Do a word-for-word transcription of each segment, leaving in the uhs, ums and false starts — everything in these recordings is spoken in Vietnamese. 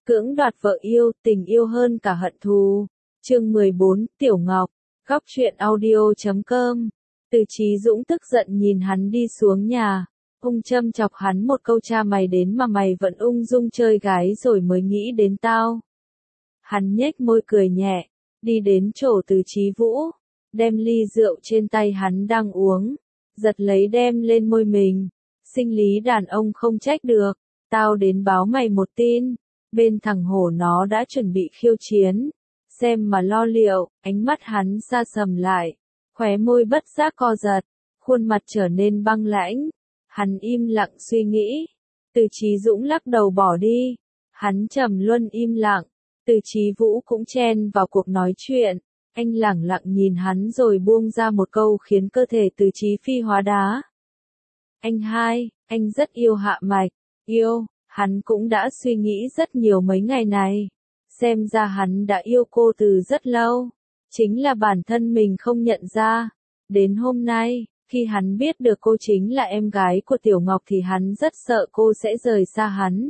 Cưỡng đoạt vợ yêu, tình yêu hơn cả hận thù. Chương mười bốn, Tiểu Ngọc, góc truyện audio chấm com. Từ Chí Dũng tức giận nhìn hắn đi xuống nhà, ung châm chọc hắn một câu cha mày đến mà mày vẫn ung dung chơi gái rồi mới nghĩ đến tao. Hắn nhếch môi cười nhẹ, đi đến chỗ Từ Chí Vũ, đem ly rượu trên tay hắn đang uống, giật lấy đem lên môi mình. Sinh lý đàn ông không trách được, tao đến báo mày một tin, bên thằng hổ nó đã chuẩn bị khiêu chiến, xem mà lo liệu. Ánh mắt hắn xa sầm lại, khóe môi bất giác co giật, khuôn mặt trở nên băng lãnh. Hắn im lặng suy nghĩ. Từ Chí Dũng lắc đầu bỏ đi, hắn trầm luân im lặng. Từ Chí Vũ cũng chen vào cuộc nói chuyện, anh lẳng lặng nhìn hắn rồi buông ra một câu khiến cơ thể Từ Chí phi hóa đá. Anh hai, anh rất yêu Hạ Mạch. Yêu, hắn cũng đã suy nghĩ rất nhiều mấy ngày này. Xem ra hắn đã yêu cô từ rất lâu. Chính là bản thân mình không nhận ra. Đến hôm nay, khi hắn biết được cô chính là em gái của Tiểu Ngọc thì hắn rất sợ cô sẽ rời xa hắn.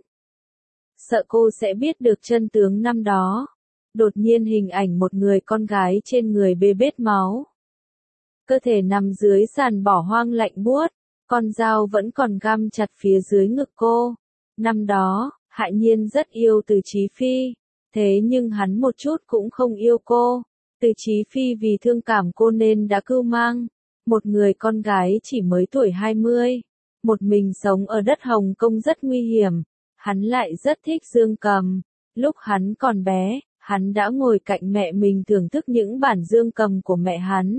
Sợ cô sẽ biết được chân tướng năm đó. Đột nhiên hình ảnh một người con gái trên người bê bết máu. Cơ thể nằm dưới sàn bỏ hoang lạnh buốt. Con dao vẫn còn găm chặt phía dưới ngực cô. Năm đó, Hạ Nhiên rất yêu Từ Chí Phi. Thế nhưng hắn một chút cũng không yêu cô. Từ Chí Phi vì thương cảm cô nên đã cưu mang. Một người con gái chỉ mới tuổi hai mươi. Một mình sống ở đất Hồng Kông rất nguy hiểm. Hắn lại rất thích dương cầm. Lúc hắn còn bé, hắn đã ngồi cạnh mẹ mình thưởng thức những bản dương cầm của mẹ hắn.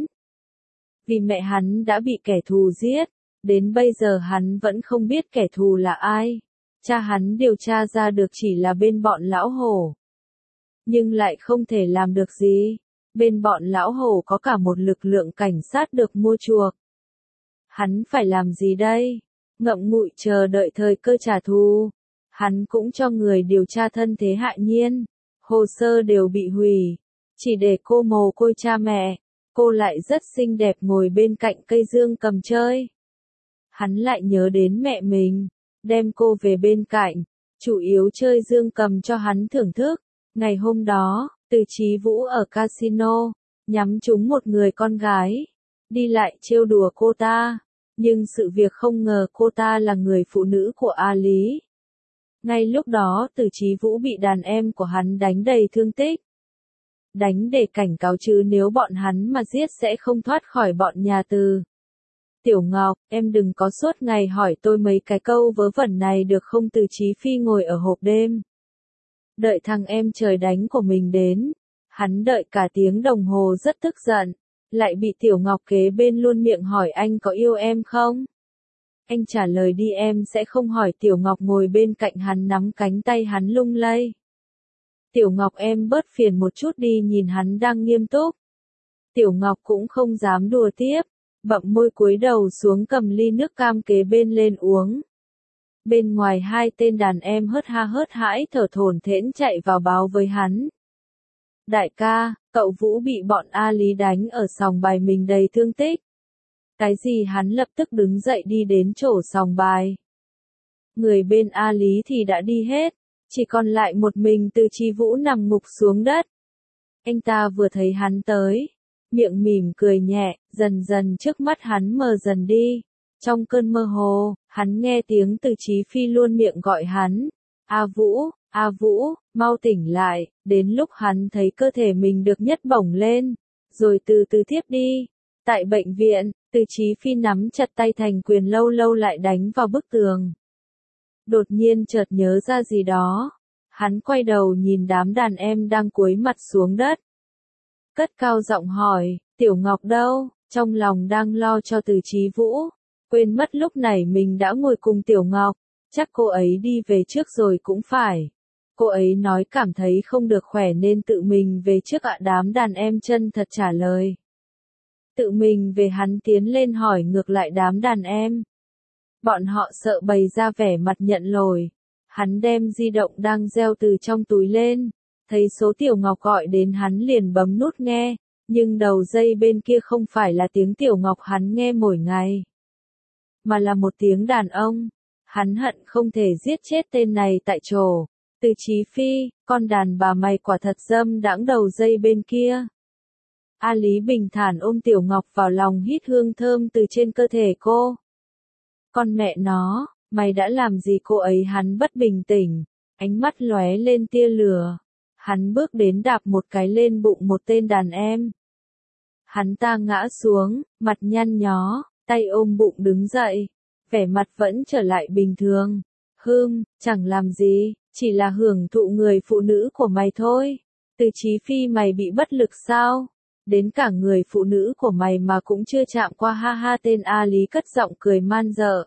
Vì mẹ hắn đã bị kẻ thù giết. Đến bây giờ hắn vẫn không biết kẻ thù là ai. Cha hắn điều tra ra được chỉ là bên bọn lão hổ. Nhưng lại không thể làm được gì. Bên bọn lão hổ có cả một lực lượng cảnh sát được mua chuộc. Hắn phải làm gì đây? Ngậm ngùi chờ đợi thời cơ trả thù. Hắn cũng cho người điều tra thân thế Hạ Nhiên. Hồ sơ đều bị hủy. Chỉ để cô mồ côi cha mẹ. Cô lại rất xinh đẹp ngồi bên cạnh cây dương cầm chơi. Hắn lại nhớ đến mẹ mình, đem cô về bên cạnh, chủ yếu chơi dương cầm cho hắn thưởng thức. Ngày hôm đó, Từ Chí Vũ ở casino, nhắm trúng một người con gái, đi lại trêu đùa cô ta, nhưng sự việc không ngờ cô ta là người phụ nữ của A Lý. Ngay lúc đó Từ Chí Vũ bị đàn em của hắn đánh đầy thương tích. Đánh để cảnh cáo chứ nếu bọn hắn mà giết sẽ không thoát khỏi bọn nhà Từ. Tiểu Ngọc, em đừng có suốt ngày hỏi tôi mấy cái câu vớ vẩn này được không? Từ Chí Phi ngồi ở hộp đêm. Đợi thằng em trời đánh của mình đến. Hắn đợi cả tiếng đồng hồ rất tức giận. Lại bị Tiểu Ngọc kế bên luôn miệng hỏi anh có yêu em không? Anh trả lời đi em sẽ không hỏi. Tiểu Ngọc ngồi bên cạnh hắn nắm cánh tay hắn lung lay. Tiểu Ngọc em bớt phiền một chút đi, nhìn hắn đang nghiêm túc. Tiểu Ngọc cũng không dám đùa tiếp. Bậm môi cúi đầu xuống cầm ly nước cam kế bên lên uống. Bên ngoài hai tên đàn em hớt ha hớt hãi thở thổn thển chạy vào báo với hắn. Đại ca, cậu Vũ bị bọn A Lý đánh ở sòng bài mình đầy thương tích. Cái gì? Hắn lập tức đứng dậy đi đến chỗ sòng bài. Người bên A Lý thì đã đi hết, chỉ còn lại một mình Từ Chí Vũ nằm ngục xuống đất. Anh ta vừa thấy hắn tới, miệng mỉm cười nhẹ, dần dần trước mắt hắn mờ dần đi. Trong cơn mơ hồ, hắn nghe tiếng Từ Chí Phi luôn miệng gọi hắn. A Vũ, A Vũ, mau tỉnh lại. Đến lúc hắn thấy cơ thể mình được nhấc bổng lên, rồi từ từ thiếp đi. Tại bệnh viện, Từ Chí Phi nắm chặt tay thành quyền lâu lâu lại đánh vào bức tường. Đột nhiên chợt nhớ ra gì đó. Hắn quay đầu nhìn đám đàn em đang cúi mặt xuống đất. Cất cao giọng hỏi, Tiểu Ngọc đâu? Trong lòng đang lo cho Từ Chí Vũ. Quên mất lúc này mình đã ngồi cùng Tiểu Ngọc. Chắc cô ấy đi về trước rồi cũng phải. Cô ấy nói cảm thấy không được khỏe nên tự mình về trước ạ. Đám đàn em chân thật trả lời. Tự mình về? Hắn tiến lên hỏi ngược lại đám đàn em. Bọn họ sợ bày ra vẻ mặt nhận lỗi. Hắn đem di động đang reo từ trong túi lên. Thấy số Tiểu Ngọc gọi đến hắn liền bấm nút nghe, nhưng đầu dây bên kia không phải là tiếng Tiểu Ngọc hắn nghe mỗi ngày, mà là một tiếng đàn ông. Hắn hận không thể giết chết tên này tại chỗ. Từ Chí Phi, con đàn bà mày quả thật dâm đãng đầu dây bên kia. A Lý bình thản ôm Tiểu Ngọc vào lòng hít hương thơm từ trên cơ thể cô. Con mẹ nó, mày đã làm gì cô ấy? Hắn bất bình tĩnh, ánh mắt lóe lên tia lửa. Hắn bước đến đạp một cái lên bụng một tên đàn em. Hắn ta ngã xuống, mặt nhăn nhó, tay ôm bụng đứng dậy, vẻ mặt vẫn trở lại bình thường. Hừm, chẳng làm gì, chỉ là hưởng thụ người phụ nữ của mày thôi. Từ Chí Phi, mày bị bất lực sao? Đến cả người phụ nữ của mày mà cũng chưa chạm qua. Ha ha, tên A Lý cất giọng cười man dợ.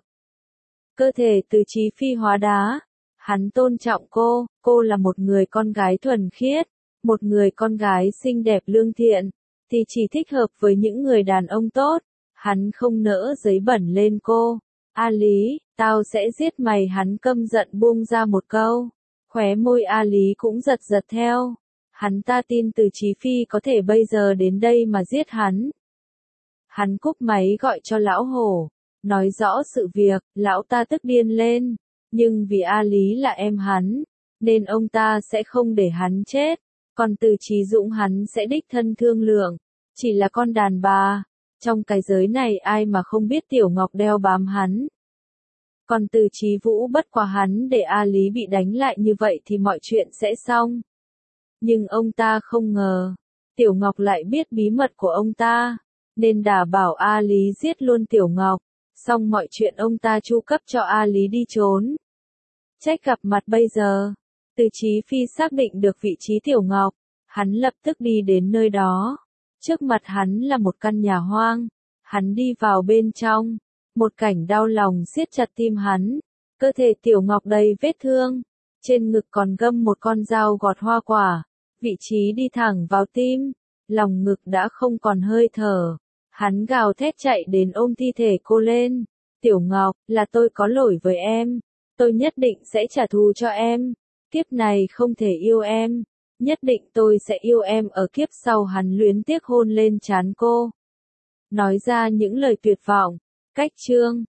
Cơ thể Từ Chí Phi hóa đá. Hắn tôn trọng cô, cô là một người con gái thuần khiết, một người con gái xinh đẹp lương thiện, thì chỉ thích hợp với những người đàn ông tốt. Hắn không nỡ giấy bẩn lên cô. A Lý, tao sẽ giết mày. Hắn căm giận buông ra một câu. Khóe môi A Lý cũng giật giật theo. Hắn ta tin Từ Chí Phi có thể bây giờ đến đây mà giết hắn. Hắn cúp máy gọi cho lão hổ, nói rõ sự việc. Lão ta tức điên lên, nhưng vì A Lý là em hắn, nên ông ta sẽ không để hắn chết. Còn Từ Chí Dũng hắn sẽ đích thân thương lượng. Chỉ là con đàn bà, trong cái giới này ai mà không biết Tiểu Ngọc đeo bám hắn. Còn Từ Chí Vũ bất quá hắn để A Lý bị đánh lại như vậy thì mọi chuyện sẽ xong. Nhưng ông ta không ngờ, Tiểu Ngọc lại biết bí mật của ông ta, nên đã bảo A Lý giết luôn Tiểu Ngọc. Xong mọi chuyện ông ta chu cấp cho A Lý đi trốn. Trách gặp mặt bây giờ, Từ Chí Phi xác định được vị trí Tiểu Ngọc, hắn lập tức đi đến nơi đó. Trước mặt hắn là một căn nhà hoang, hắn đi vào bên trong, một cảnh đau lòng siết chặt tim hắn. Cơ thể Tiểu Ngọc đầy vết thương, trên ngực còn găm một con dao gọt hoa quả, vị trí đi thẳng vào tim, lòng ngực đã không còn hơi thở. Hắn gào thét chạy đến ôm thi thể cô lên. Tiểu Ngọc, là tôi có lỗi với em, tôi nhất định sẽ trả thù cho em. Kiếp này không thể yêu em, nhất định tôi sẽ yêu em ở kiếp sau. Hắn luyến tiếc hôn lên trán cô, nói ra những lời tuyệt vọng. Cách chương